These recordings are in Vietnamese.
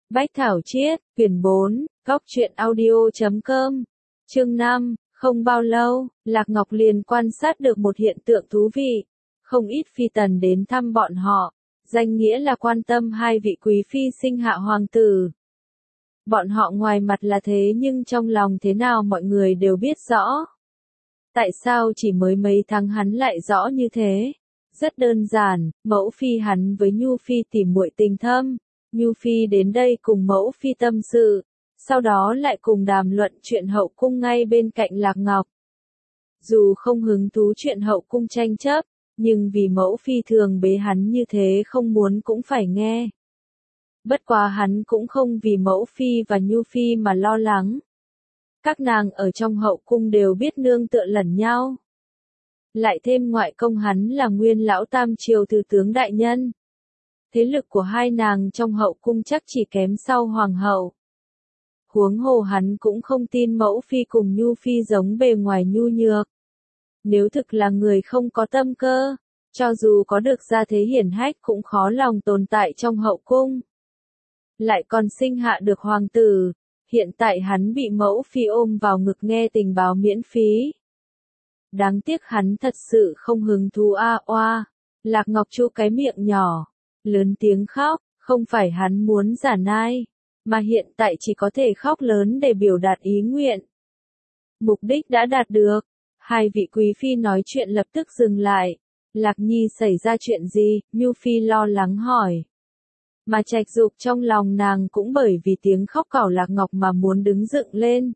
Bách Thảo Chiết, quyển 4, Góc truyện audio.com, chương 5, không bao lâu, Lạc Ngọc liền quan sát được một hiện tượng thú vị. Không ít phi tần đến thăm bọn họ, danh nghĩa là quan tâm hai vị quý phi sinh hạ hoàng tử. Bọn họ ngoài mặt là thế nhưng trong lòng thế nào mọi người đều biết rõ. Tại sao chỉ mới mấy tháng hắn lại rõ như thế? Rất đơn giản, mẫu phi hắn với Nhu phi tỉ muội tình thâm. Nhu phi đến đây cùng mẫu phi tâm sự, sau đó lại cùng đàm luận chuyện hậu cung ngay bên cạnh Lạc Ngọc. Dù không hứng thú chuyện hậu cung tranh chấp, nhưng vì mẫu phi thường bế hắn như thế không muốn cũng phải nghe. Bất quá hắn cũng không vì mẫu phi và Nhu phi mà lo lắng. Các nàng ở trong hậu cung đều biết nương tựa lẫn nhau. Lại thêm ngoại công hắn là nguyên lão tam triều thừa tướng đại nhân. Thế lực của hai nàng trong hậu cung chắc chỉ kém sau hoàng hậu. Huống hồ hắn cũng không tin mẫu phi cùng Nhu phi giống bề ngoài nhu nhược. Nếu thực là người không có tâm cơ, cho dù có được gia thế hiển hách cũng khó lòng tồn tại trong hậu cung. Lại còn sinh hạ được hoàng tử, hiện tại hắn bị mẫu phi ôm vào ngực nghe tình báo miễn phí. Đáng tiếc hắn thật sự không hứng thú oa. Lạc Ngọc chu cái miệng nhỏ, lớn tiếng khóc, không phải hắn muốn giả nai, mà hiện tại chỉ có thể khóc lớn để biểu đạt ý nguyện. Mục đích đã đạt được, hai vị quý phi nói chuyện lập tức dừng lại. Lạc Nhi xảy ra chuyện gì? Nhu phi lo lắng hỏi. Mà Trạch Dục trong lòng nàng cũng bởi vì tiếng khóc của Lạc Ngọc mà muốn đứng dựng lên.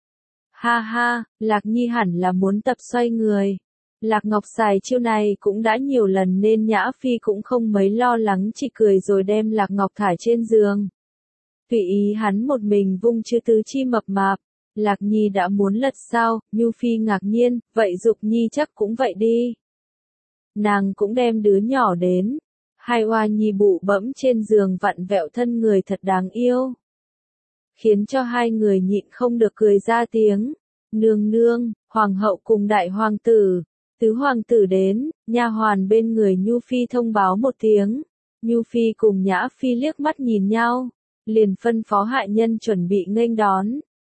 Ha ha, Lạc Nhi hẳn là muốn tập xoay người. Lạc Ngọc xài chiêu này cũng đã nhiều lần nên Nhã Phi cũng không mấy lo lắng, chỉ cười rồi đem Lạc Ngọc thả trên giường. Tùy ý hắn một mình vung chư tứ chi mập mạp. Lạc Nhi đã muốn lật sao? Nhu Phi ngạc nhiên, vậy Dục Nhi chắc cũng vậy đi. Nàng cũng đem đứa nhỏ đến. Hai oa nhi bụ bẫm trên giường vặn vẹo thân người thật đáng yêu. Khiến cho hai người nhịn không được cười ra tiếng. Nương nương, hoàng hậu cùng đại hoàng tử. Tứ hoàng tử đến, nha hoàn bên người Nhu Phi thông báo một tiếng. Nhu Phi cùng Nhã Phi liếc mắt nhìn nhau, liền phân phó hạ nhân chuẩn bị nghênh đón.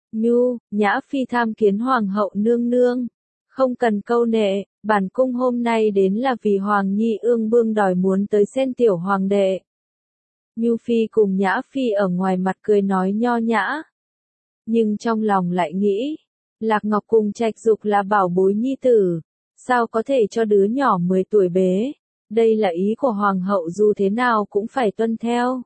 Nhã Phi tham kiến hoàng hậu nương nương. Không cần câu nệ, bản cung hôm nay đến là vì Hoàng Nhi ương bương đòi muốn tới xem tiểu hoàng đệ. Nhu Phi cùng Nhã Phi ở ngoài mặt cười nói nho nhã. Nhưng trong lòng lại nghĩ, Lạc Ngọc cùng Trạch Dục là bảo bối nhi tử. Sao có thể cho đứa nhỏ 10 tuổi bế? Đây là ý của hoàng hậu, dù thế nào cũng phải tuân theo.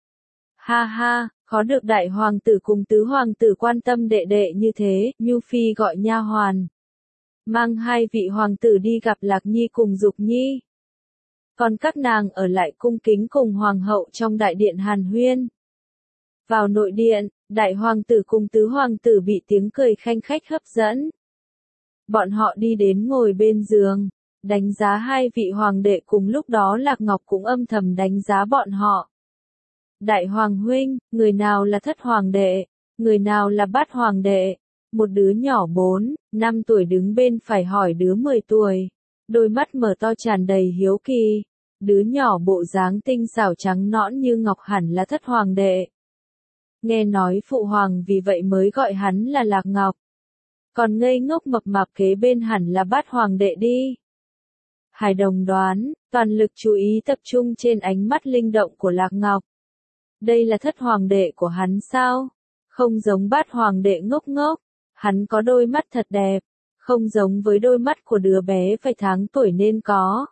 Ha ha, khó được đại hoàng tử cùng tứ hoàng tử quan tâm đệ đệ như thế. Nhu Phi gọi nha hoàn, mang hai vị hoàng tử đi gặp Lạc Nhi cùng Dục Nhi. Còn các nàng ở lại cung kính cùng hoàng hậu trong đại điện hàn huyên. Vào nội điện, đại hoàng tử cùng tứ hoàng tử bị tiếng cười khanh khách hấp dẫn. Bọn họ đi đến ngồi bên giường, đánh giá hai vị hoàng đệ, cùng lúc đó Lạc Ngọc cũng âm thầm đánh giá bọn họ. Đại hoàng huynh, người nào là thất hoàng đệ, người nào là bát hoàng đệ? Một đứa nhỏ 4, 5 tuổi đứng bên phải hỏi đứa 10 tuổi, đôi mắt mở to tràn đầy hiếu kỳ. Đứa nhỏ bộ dáng tinh xảo trắng nõn như ngọc hẳn là thất hoàng đệ. Nghe nói phụ hoàng vì vậy mới gọi hắn là Lạc Ngọc. Còn ngây ngốc mập mạp kế bên hẳn là bát hoàng đệ đi. Hải Đồng đoán, toàn lực chú ý tập trung trên ánh mắt linh động của Lạc Ngọc. Đây là thất hoàng đệ của hắn sao? Không giống bát hoàng đệ ngốc ngốc. Hắn có đôi mắt thật đẹp, không giống với đôi mắt của đứa bé phải tháng tuổi nên có.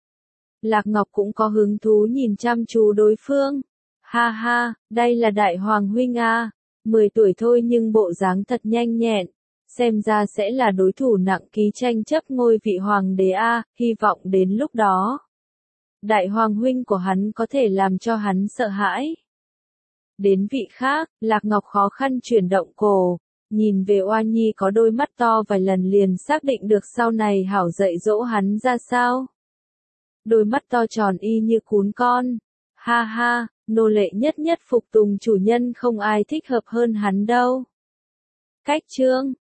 Lạc Ngọc cũng có hứng thú nhìn chăm chú đối phương. Ha ha, đây là đại hoàng huynh à, 10 tuổi thôi nhưng bộ dáng thật nhanh nhẹn. Xem ra sẽ là đối thủ nặng ký tranh chấp ngôi vị hoàng đế a, hy vọng đến lúc đó đại hoàng huynh của hắn có thể làm cho hắn sợ hãi. Đến vị khác, Lạc Ngọc khó khăn chuyển động cổ, nhìn về oa nhi có đôi mắt to vài lần liền xác định được sau này hảo dạy dỗ hắn ra sao. Đôi mắt to tròn y như cún con. Ha ha, nô lệ nhất nhất phục tùng chủ nhân, không ai thích hợp hơn hắn đâu. Cách chương